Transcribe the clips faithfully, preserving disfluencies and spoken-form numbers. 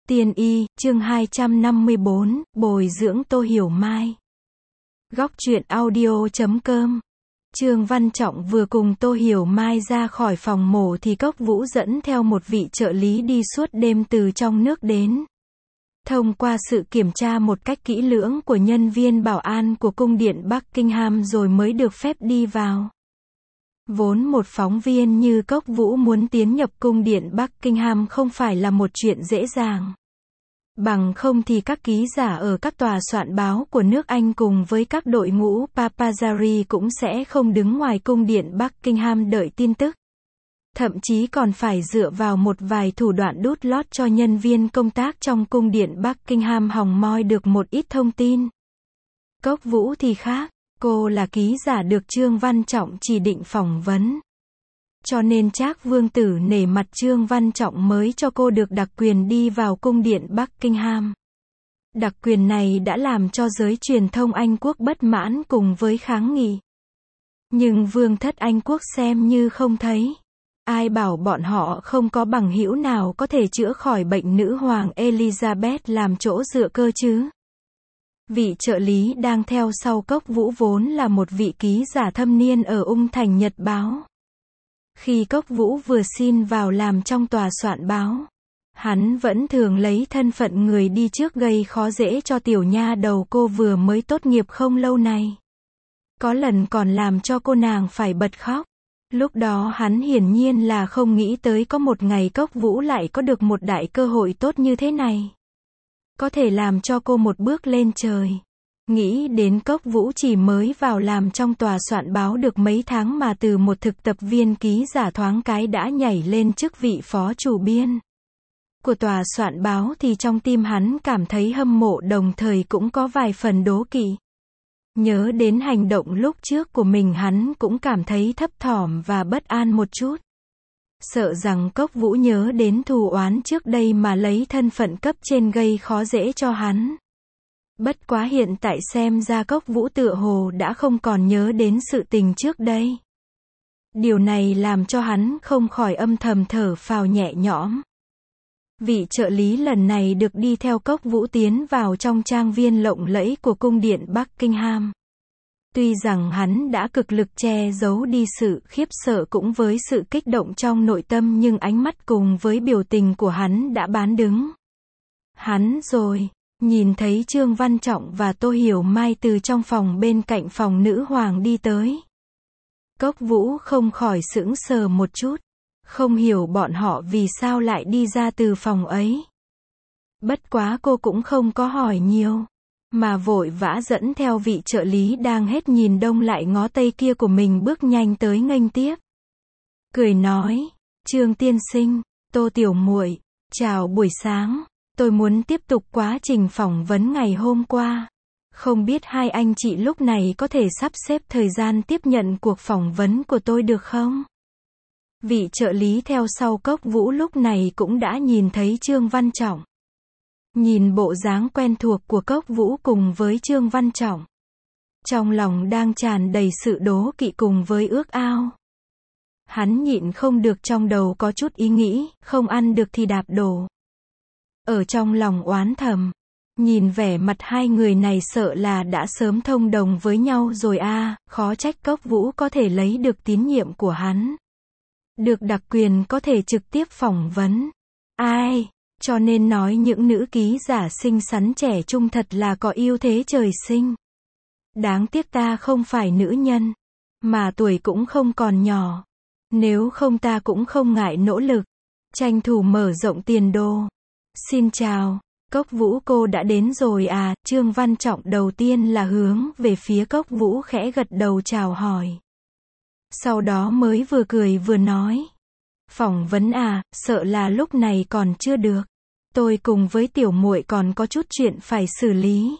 Tiên y, chương hai trăm năm mươi bốn, bồi dưỡng Tô Hiểu Mai. Góc truyện audio chấm com. Trương Văn Trọng vừa cùng Tô Hiểu Mai ra khỏi phòng mổ thì Cốc Vũ dẫn theo một vị trợ lý đi suốt đêm từ trong nước đến. Thông qua sự kiểm tra một cách kỹ lưỡng của nhân viên bảo an của cung điện Buckingham rồi mới được phép đi vào. Vốn một phóng viên như Cốc Vũ muốn tiến nhập cung điện Buckingham không phải là một chuyện dễ dàng. Bằng không thì các ký giả ở các tòa soạn báo của nước Anh cùng với các đội ngũ paparazzi cũng sẽ không đứng ngoài cung điện Buckingham đợi tin tức. Thậm chí còn phải dựa vào một vài thủ đoạn đút lót cho nhân viên công tác trong cung điện Buckingham hòng moi được một ít thông tin. Cốc Vũ thì khác. Cô là ký giả được Trương Văn Trọng chỉ định phỏng vấn. Cho nên Trác Vương Tử nể mặt Trương Văn Trọng mới cho cô được đặc quyền đi vào cung điện Buckingham. Đặc quyền này đã làm cho giới truyền thông Anh quốc bất mãn cùng với kháng nghị. Nhưng Vương thất Anh quốc xem như không thấy. Ai bảo bọn họ không có bằng hữu nào có thể chữa khỏi bệnh nữ hoàng Elizabeth làm chỗ dựa cơ chứ. Vị trợ lý đang theo sau Cốc Vũ vốn là một vị ký giả thâm niên ở Ung Thành Nhật Báo. Khi Cốc Vũ vừa xin vào làm trong tòa soạn báo, hắn vẫn thường lấy thân phận người đi trước gây khó dễ cho tiểu nha đầu cô vừa mới tốt nghiệp không lâu này. Có lần còn làm cho cô nàng phải bật khóc. Lúc đó hắn hiển nhiên là không nghĩ tới có một ngày Cốc Vũ lại có được một đại cơ hội tốt như thế này. Có thể làm cho cô một bước lên trời. Nghĩ đến Cốc Vũ chỉ mới vào làm trong tòa soạn báo được mấy tháng mà từ một thực tập viên ký giả thoáng cái đã nhảy lên chức vị phó chủ biên của tòa soạn báo thì trong tim hắn cảm thấy hâm mộ đồng thời cũng có vài phần đố kỵ. Nhớ đến hành động lúc trước của mình hắn cũng cảm thấy thấp thỏm và bất an một chút. Sợ rằng Cốc Vũ nhớ đến thù oán trước đây mà lấy thân phận cấp trên gây khó dễ cho hắn. Bất quá hiện tại xem ra Cốc Vũ tựa hồ đã không còn nhớ đến sự tình trước đây. Điều này làm cho hắn không khỏi âm thầm thở phào nhẹ nhõm. Vị trợ lý lần này được đi theo Cốc Vũ tiến vào trong trang viên lộng lẫy của cung điện Buckingham. Tuy rằng hắn đã cực lực che giấu đi sự khiếp sợ cũng với sự kích động trong nội tâm nhưng ánh mắt cùng với biểu tình của hắn đã bán đứng. Hắn rồi, nhìn thấy Trương Văn Trọng và Tô Hiểu Mai từ trong phòng bên cạnh phòng nữ hoàng đi tới. Cốc Vũ không khỏi sững sờ một chút, không hiểu bọn họ vì sao lại đi ra từ phòng ấy. Bất quá cô cũng không có hỏi nhiều. Mà vội vã dẫn theo vị trợ lý đang hết nhìn đông lại ngó tây kia của mình bước nhanh tới nghênh tiếp. Cười nói, Trương tiên sinh, Tô tiểu muội, chào buổi sáng, tôi muốn tiếp tục quá trình phỏng vấn ngày hôm qua. Không biết hai anh chị lúc này có thể sắp xếp thời gian tiếp nhận cuộc phỏng vấn của tôi được không? Vị trợ lý theo sau Cốc Vũ lúc này cũng đã nhìn thấy Trương Văn Trọng. Nhìn bộ dáng quen thuộc của Cốc Vũ cùng với Trương Văn Trọng, trong lòng đang tràn đầy sự đố kỵ cùng với ước ao. Hắn nhịn không được trong đầu có chút ý nghĩ, không ăn được thì đạp đổ. Ở trong lòng oán thầm, nhìn vẻ mặt hai người này sợ là đã sớm thông đồng với nhau rồi a, à, khó trách Cốc Vũ có thể lấy được tín nhiệm của hắn. Được đặc quyền có thể trực tiếp phỏng vấn. Ai? Cho nên nói những nữ ký giả xinh xắn trẻ trung thật là có ưu thế trời sinh. Đáng tiếc ta không phải nữ nhân, mà tuổi cũng không còn nhỏ. Nếu không ta cũng không ngại nỗ lực, tranh thủ mở rộng tiền đồ. Xin chào, Cốc Vũ cô đã đến rồi à? Trương Văn Trọng đầu tiên là hướng về phía Cốc Vũ khẽ gật đầu chào hỏi. Sau đó mới vừa cười vừa nói. Phỏng vấn à, sợ là lúc này còn chưa được. Tôi cùng với tiểu muội còn có chút chuyện phải xử lý.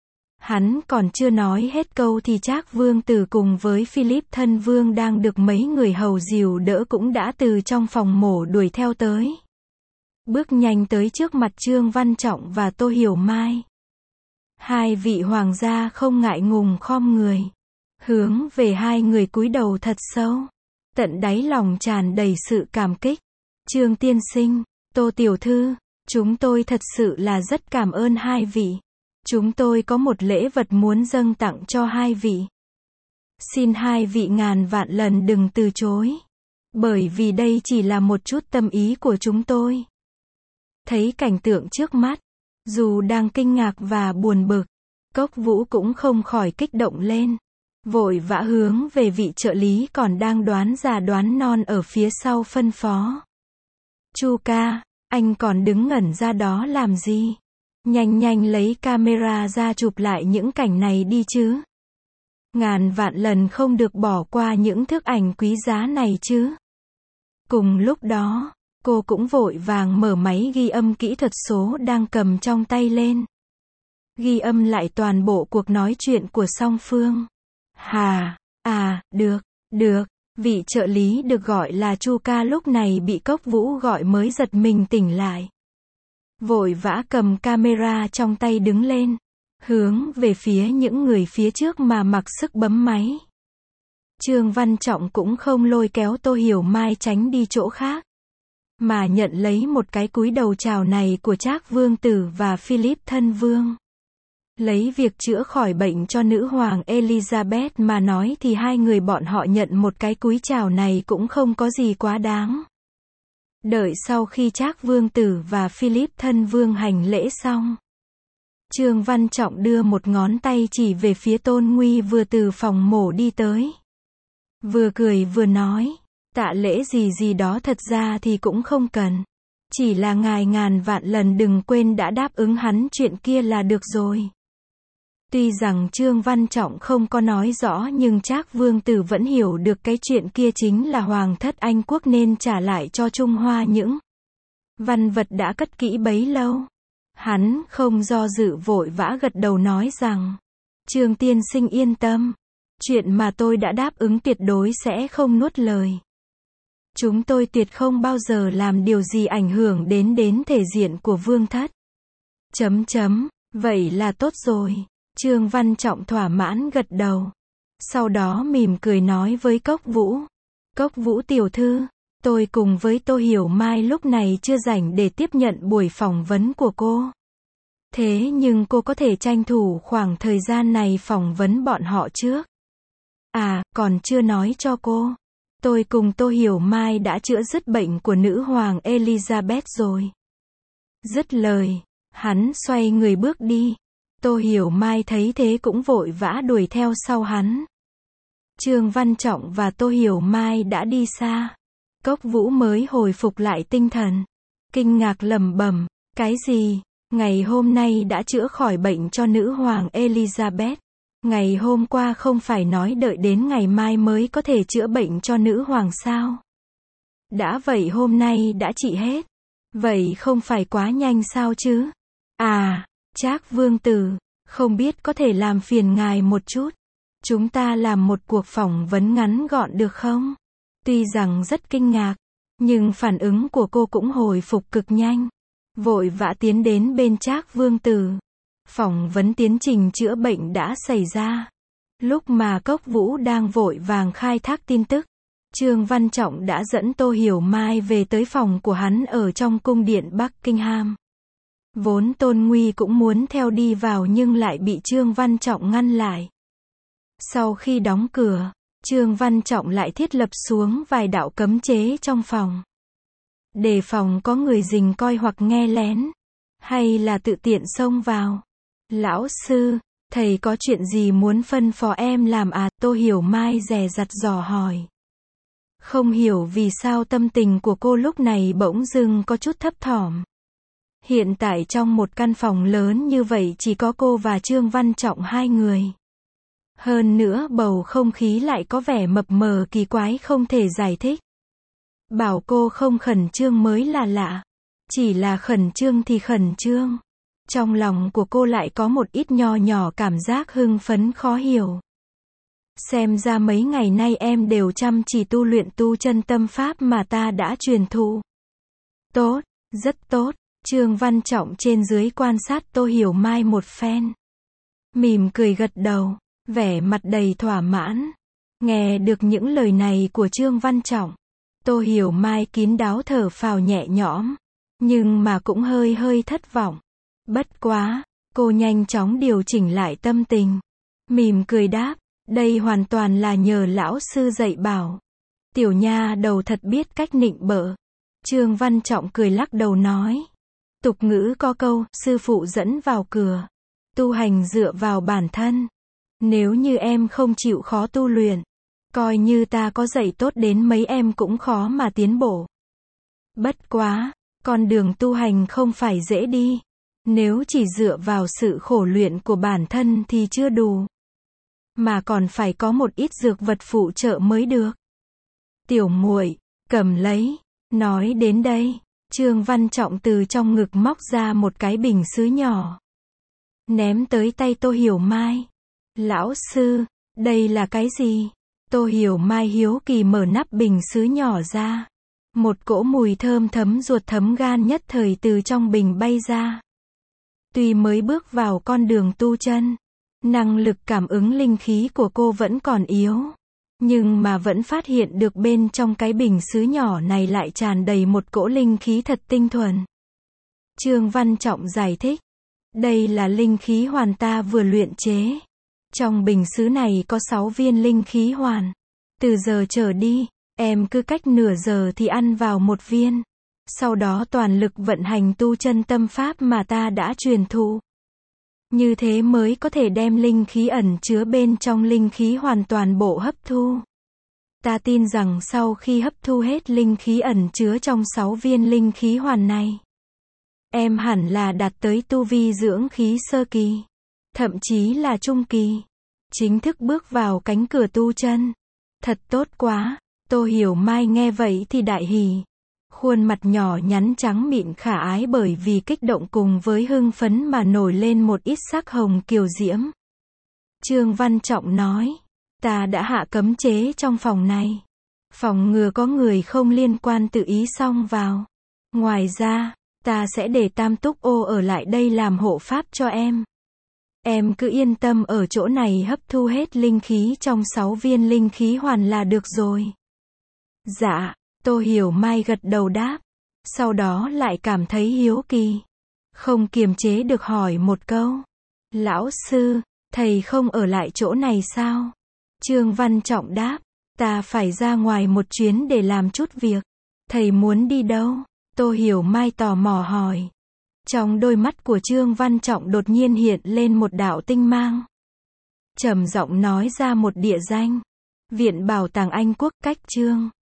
Hắn còn chưa nói hết câu thì Trác Vương Tử cùng với Philip thân vương đang được mấy người hầu dìu đỡ cũng đã từ trong phòng mổ đuổi theo tới. Bước nhanh tới trước mặt Trương Văn Trọng và Tô Hiểu Mai. Hai vị hoàng gia không ngại ngùng khom người. Hướng về hai người cúi đầu thật sâu. Tận đáy lòng tràn đầy sự cảm kích. Trương tiên sinh, Tô tiểu thư, Chúng tôi thật sự là rất cảm ơn hai vị. Chúng tôi có một lễ vật muốn dâng tặng cho hai vị. Xin hai vị ngàn vạn lần đừng từ chối. Bởi vì đây chỉ là một chút tâm ý của chúng tôi. Thấy cảnh tượng trước mắt, dù đang kinh ngạc và buồn bực, Cốc Vũ cũng không khỏi kích động lên. Vội vã hướng về vị trợ lý còn đang đoán già đoán non ở phía sau phân phó. Chu ca, anh còn đứng ngẩn ra đó làm gì? Nhanh nhanh lấy camera ra chụp lại những cảnh này đi chứ. Ngàn vạn lần không được bỏ qua những thước ảnh quý giá này chứ. Cùng lúc đó, cô cũng vội vàng mở máy ghi âm kỹ thuật số đang cầm trong tay lên. Ghi âm lại toàn bộ cuộc nói chuyện của song phương. Hà, à, được, được, vị trợ lý được gọi là Chu ca lúc này bị Cốc Vũ gọi mới giật mình tỉnh lại. Vội vã cầm camera trong tay đứng lên, hướng về phía những người phía trước mà mặc sức bấm máy. Trương Văn Trọng cũng không lôi kéo Tô Hiểu Mai tránh đi chỗ khác, mà nhận lấy một cái cúi đầu chào này của Trác Vương Tử và Philip Thân Vương. Lấy việc chữa khỏi bệnh cho nữ hoàng Elizabeth mà nói thì hai người bọn họ nhận một cái cúi chào này cũng không có gì quá đáng. Đợi sau khi Trác Vương Tử và Philip Thân Vương hành lễ xong, Trương Văn Trọng đưa một ngón tay chỉ về phía Tôn Nguy vừa từ phòng mổ đi tới. Vừa cười vừa nói, tạ lễ gì gì đó thật ra thì cũng không cần. Chỉ là ngài ngàn vạn lần đừng quên đã đáp ứng hắn chuyện kia là được rồi. Tuy rằng Trương Văn Trọng không có nói rõ nhưng Trác Vương Tử vẫn hiểu được cái chuyện kia chính là Hoàng thất Anh quốc nên trả lại cho Trung Hoa những văn vật đã cất kỹ bấy lâu. Hắn không do dự vội vã gật đầu nói rằng, Trương tiên sinh yên tâm, chuyện mà tôi đã đáp ứng tuyệt đối sẽ không nuốt lời. Chúng tôi tuyệt không bao giờ làm điều gì ảnh hưởng đến đến thể diện của vương thất. Chấm chấm, vậy là tốt rồi. Trương Văn Trọng thỏa mãn gật đầu. Sau đó mỉm cười nói với Cốc Vũ. Cốc Vũ tiểu thư, tôi cùng với Tô Hiểu Mai lúc này chưa rảnh để tiếp nhận buổi phỏng vấn của cô. Thế nhưng cô có thể tranh thủ khoảng thời gian này phỏng vấn bọn họ trước. À, còn chưa nói cho cô. Tôi cùng Tô Hiểu Mai đã chữa dứt bệnh của nữ hoàng Elizabeth rồi. Dứt lời, hắn xoay người bước đi. Tô Hiểu Mai thấy thế cũng vội vã đuổi theo sau hắn. Trương Văn Trọng và Tô Hiểu Mai đã đi xa. Cốc Vũ mới hồi phục lại tinh thần. Kinh ngạc lẩm bẩm, cái gì? Ngày hôm nay đã chữa khỏi bệnh cho nữ hoàng Elizabeth. Ngày hôm qua không phải nói đợi đến ngày mai mới có thể chữa bệnh cho nữ hoàng sao? Đã vậy hôm nay đã trị hết. Vậy không phải quá nhanh sao chứ? À, Trác Vương Tử, không biết có thể làm phiền ngài một chút. Chúng ta làm một cuộc phỏng vấn ngắn gọn được không? Tuy rằng rất kinh ngạc, nhưng phản ứng của cô cũng hồi phục cực nhanh. Vội vã tiến đến bên Trác Vương Tử. Phỏng vấn tiến trình chữa bệnh đã xảy ra. Lúc mà Cốc Vũ đang vội vàng khai thác tin tức, Trương Văn Trọng đã dẫn Tô Hiểu Mai về tới phòng của hắn ở trong cung điện Buckingham. Vốn Tôn Nguy cũng muốn theo đi vào nhưng lại bị Trương Văn Trọng ngăn lại. Sau khi đóng cửa, Trương Văn Trọng lại thiết lập xuống vài đạo cấm chế trong phòng. Đề phòng có người rình coi hoặc nghe lén, hay là tự tiện xông vào. Lão sư, thầy có chuyện gì muốn phân phó em làm à? Tô Hiểu Mai dè dặt dò hỏi. Không hiểu vì sao tâm tình của cô lúc này bỗng dưng có chút thấp thỏm. Hiện tại trong một căn phòng lớn như vậy chỉ có cô và Trương Văn Trọng hai người. Hơn nữa bầu không khí lại có vẻ mập mờ kỳ quái không thể giải thích. Bảo cô không khẩn trương mới là lạ. Chỉ là khẩn trương thì khẩn trương. Trong lòng của cô lại có một ít nho nhỏ cảm giác hưng phấn khó hiểu. Xem ra mấy ngày nay em đều chăm chỉ tu luyện tu chân tâm pháp mà ta đã truyền thụ. Tốt, rất tốt. Trương Văn Trọng trên dưới quan sát Tô Hiểu Mai một phen. Mỉm cười gật đầu, vẻ mặt đầy thỏa mãn. Nghe được những lời này của Trương Văn Trọng, Tô Hiểu Mai kín đáo thở phào nhẹ nhõm. nhưng mà cũng hơi hơi thất vọng. Bất quá, cô nhanh chóng điều chỉnh lại tâm tình. Mỉm cười đáp, đây hoàn toàn là nhờ lão sư dạy bảo. Tiểu nha đầu thật biết cách nịnh bợ. Trương Văn Trọng cười lắc đầu nói. Tục ngữ có câu, sư phụ dẫn vào cửa. Tu hành dựa vào bản thân. Nếu như em không chịu khó tu luyện, coi như ta có dạy tốt đến mấy em cũng khó mà tiến bộ. Bất quá, con đường tu hành không phải dễ đi. Nếu chỉ dựa vào sự khổ luyện của bản thân thì chưa đủ. Mà còn phải có một ít dược vật phụ trợ mới được. Tiểu muội, cầm lấy. Nói đến đây, Trương Văn Trọng từ trong ngực móc ra một cái bình sứ nhỏ. Ném tới tay Tô Hiểu Mai. Lão sư, đây là cái gì? Tô Hiểu Mai hiếu kỳ mở nắp bình sứ nhỏ ra. Một cỗ mùi thơm thấm ruột thấm gan nhất thời từ trong bình bay ra. Tuy mới bước vào con đường tu chân, năng lực cảm ứng linh khí của cô vẫn còn yếu. Nhưng mà vẫn phát hiện được bên trong cái bình sứ nhỏ này lại tràn đầy một cỗ linh khí thật tinh thuần. Trương Văn Trọng giải thích. Đây là linh khí hoàn ta vừa luyện chế. Trong bình sứ này có sáu viên linh khí hoàn. Từ giờ trở đi, em cứ cách nửa giờ thì ăn vào một viên. Sau đó toàn lực vận hành tu chân tâm pháp mà ta đã truyền thụ. Như thế mới có thể đem linh khí ẩn chứa bên trong linh khí hoàn toàn bộ hấp thu. Ta tin rằng sau khi hấp thu hết linh khí ẩn chứa trong sáu viên linh khí hoàn này, em hẳn là đạt tới tu vi dưỡng khí sơ kỳ, thậm chí là trung kỳ. Chính thức bước vào cánh cửa tu chân. Thật tốt quá. Tô Hiểu Mai nghe vậy thì đại hỉ. Khuôn mặt nhỏ nhắn trắng mịn khả ái bởi vì kích động cùng với hưng phấn mà nổi lên một ít sắc hồng kiều diễm. Trương Văn Trọng nói, ta đã hạ cấm chế trong phòng này. Phòng ngừa có người không liên quan tự ý xông vào. Ngoài ra, ta sẽ để Tam Túc Ô ở lại đây làm hộ pháp cho em. Em cứ yên tâm ở chỗ này hấp thu hết linh khí trong sáu viên linh khí hoàn là được rồi. Dạ, Tô Hiểu Mai gật đầu đáp. Sau đó lại cảm thấy hiếu kỳ. Không kiềm chế được hỏi một câu. Lão sư, thầy không ở lại chỗ này sao? Trương Văn Trọng đáp. Ta phải ra ngoài một chuyến để làm chút việc. Thầy muốn đi đâu? Tô Hiểu Mai tò mò hỏi. Trong đôi mắt của Trương Văn Trọng đột nhiên hiện lên một đạo tinh mang. Trầm giọng nói ra một địa danh. Viện Bảo tàng Anh Quốc, cách Trương